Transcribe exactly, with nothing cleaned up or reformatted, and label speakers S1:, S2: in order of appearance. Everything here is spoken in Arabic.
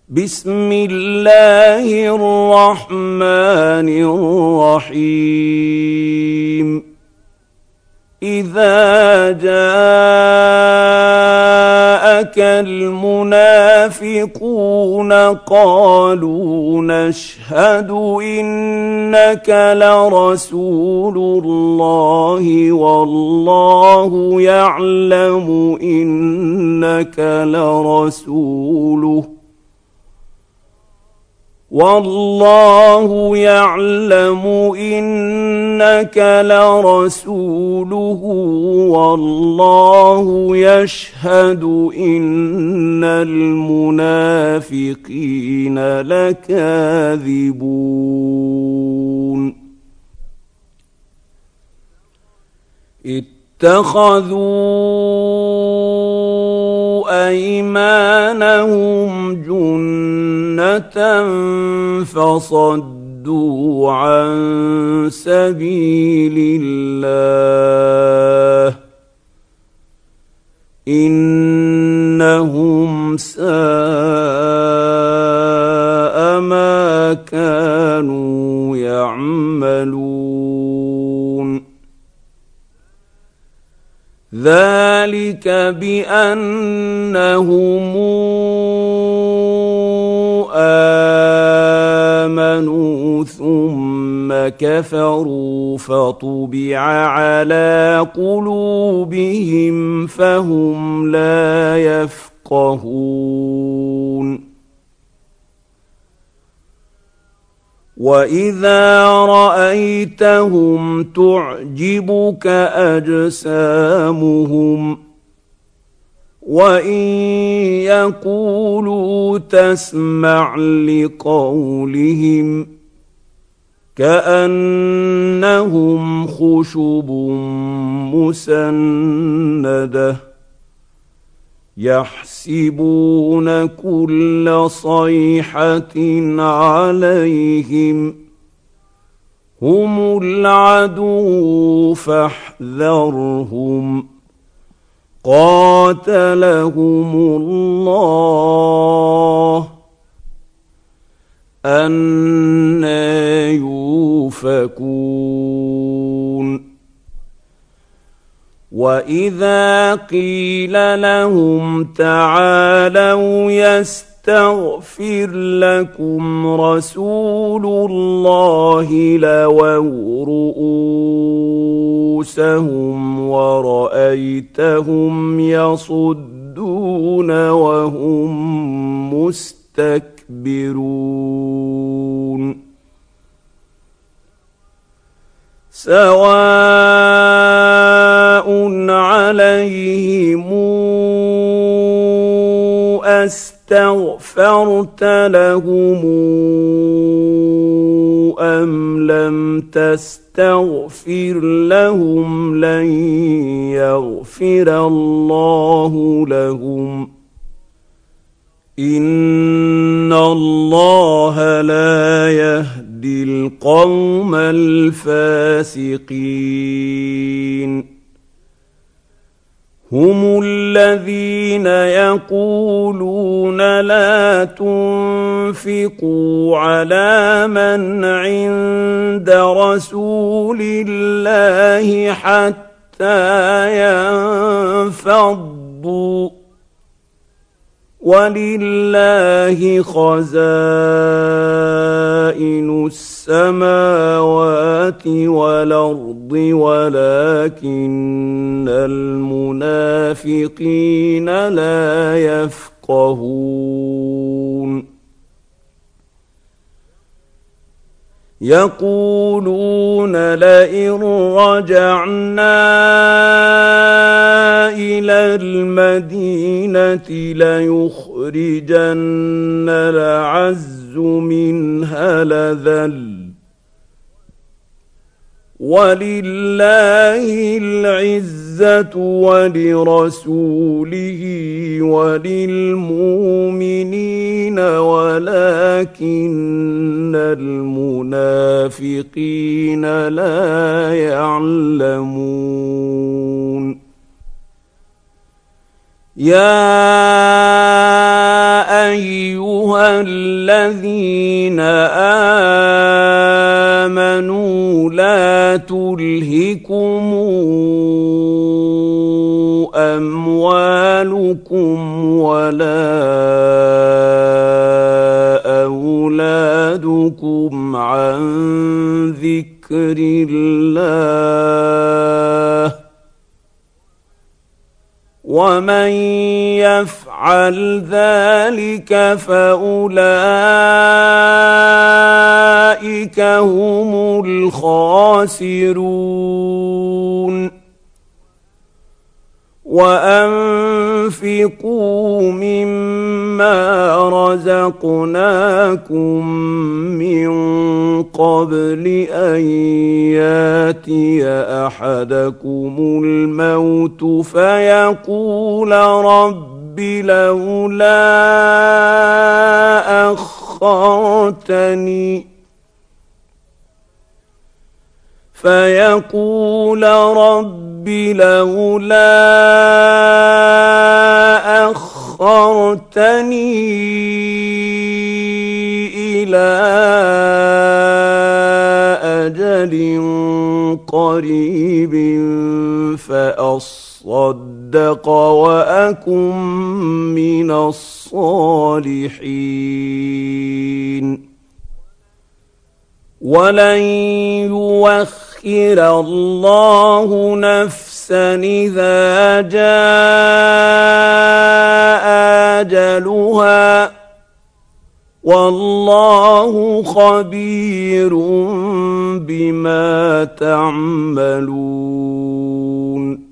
S1: بسم الله الرحمن الرحيم إذا جاءك المنافقون قالوا نشهد إنك لرسول الله والله يعلم إنك لرسوله والله يعلم إنك لرسوله والله يشهد إن المنافقين لكاذبون اتخذوا أيمانهم جنة فصدوا عن سبيل الله إنهم ساء ما كانوا يعملون ذلك بأنهم آمنوا ثم كفروا فطبع على قلوبهم فهم لا يفقهون وإذا رأيتهم تعجبك أجسامهم وإن يقولوا تسمع لقولهم كأنهم خشب مسندة يحسبون كل صيحة عليهم هم العدو فاحذرهم قاتلهم الله أنى يؤفكون وإذا قيل لهم تعالوا يستغفر لكم رسول الله لووا رؤوسهم ورأيتهم يصدون وهم مستكبرون سواء عليهم أستغفرت لهم أم لم تستغفر لهم لن يغفر الله لهم إن الله لا يهدي القوم الفاسقين هم الذين يقولون لا تنفقوا على من عند رسول الله حتى ينفضوا ولله خزائن السماوات والأرض ولكن المنافقين لا يفقهون يقولون لئن رجعنا إلى المدينة ليخرجن الأعز منها الأذل ولله العزة ولرسوله وللمؤمنين ولكن المنافقين لا يعلمون يا ايها الذين امنوا لا تلهكم اموالكم ولا اولادكم عن ذكر الله ومن يفعل ذلك فاولئك هم الخاسرون وأنفقوا مما رزقناكم من قبل أن ياتي أحدكم الموت فيقول رب لولا أخرتني فيقول رب لولا أخرتني إلى أجل قريب فأصدق وأكن من الصالحين ولن يؤخر الله نفسا إذا جاء أجلها والله خبير بما تعملون